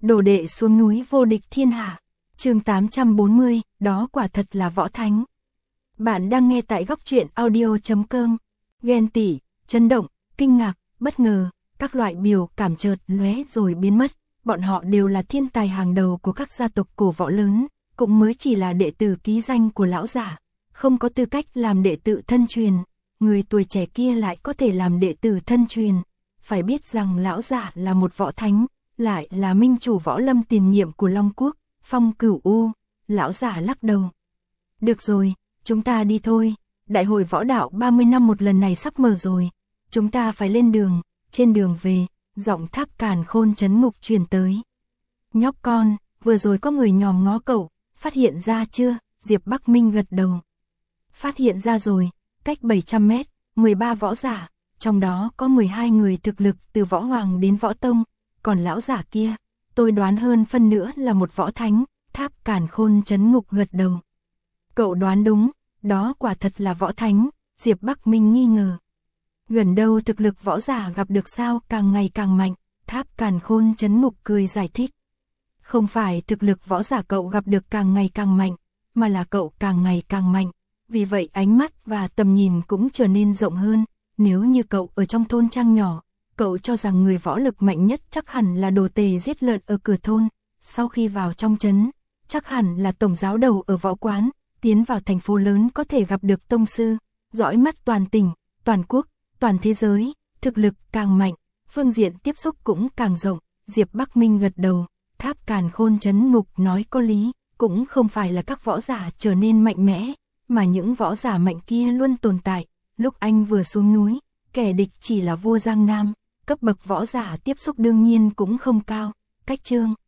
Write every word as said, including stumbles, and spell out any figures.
Đồ đệ xuống núi vô địch thiên hạ. Chương tám trăm bốn mươi, đó quả thật là võ thánh. Bạn đang nghe tại góc truyện audio chấm com. Ghen tị, chấn động, kinh ngạc, bất ngờ, các loại biểu cảm chợt lóe rồi biến mất. Bọn họ đều là thiên tài hàng đầu của các gia tộc cổ võ lớn, cũng mới chỉ là đệ tử ký danh của lão giả, không có tư cách làm đệ tử thân truyền. Người tuổi trẻ kia lại có thể làm đệ tử thân truyền. Phải biết rằng lão giả là một võ thánh, lại là minh chủ võ lâm tiền nhiệm của Long Quốc, Phong Cửu U. Lão giả lắc đầu. Được rồi, chúng ta đi thôi. Đại hội võ đạo ba mươi năm một lần này sắp mở rồi. Chúng ta phải lên đường. Trên đường về, giọng Tháp Càn Khôn trấn ngục truyền tới. Nhóc con, vừa rồi có người nhòm ngó cậu, phát hiện ra chưa? Diệp Bắc Minh gật đầu. Phát hiện ra rồi, cách bảy trăm mét, mười ba võ giả, trong đó có mười hai người thực lực từ võ hoàng đến võ tông, còn lão giả kia, tôi đoán hơn phân nữa là một võ thánh. Tháp Càn Khôn trấn ngục gật đầu. Cậu đoán đúng, đó quả thật là võ thánh. Diệp Bắc Minh nghi ngờ. Gần đâu thực lực võ giả gặp được sao càng ngày càng mạnh. Tháp Càn Khôn trấn ngục cười giải thích. Không phải thực lực võ giả cậu gặp được càng ngày càng mạnh, mà là cậu càng ngày càng mạnh. Vì vậy ánh mắt và tầm nhìn cũng trở nên rộng hơn. Nếu như cậu ở trong thôn trang nhỏ, cậu cho rằng người võ lực mạnh nhất chắc hẳn là đồ tề giết lợn ở cửa thôn. Sau khi vào trong trấn, chắc hẳn là tổng giáo đầu ở võ quán. Tiến vào thành phố lớn có thể gặp được tông sư, dõi mắt toàn tỉnh, toàn quốc, toàn thế giới. Thực lực càng mạnh, phương diện tiếp xúc cũng càng rộng. Diệp Bắc Minh gật đầu. Tháp Càn Khôn trấn ngục nói có lý. Cũng không phải là các võ giả trở nên mạnh mẽ, mà những võ giả mạnh kia luôn tồn tại. Lúc anh vừa xuống núi, kẻ địch chỉ là vua Giang Nam, cấp bậc võ giả tiếp xúc đương nhiên cũng không cao. Cách chương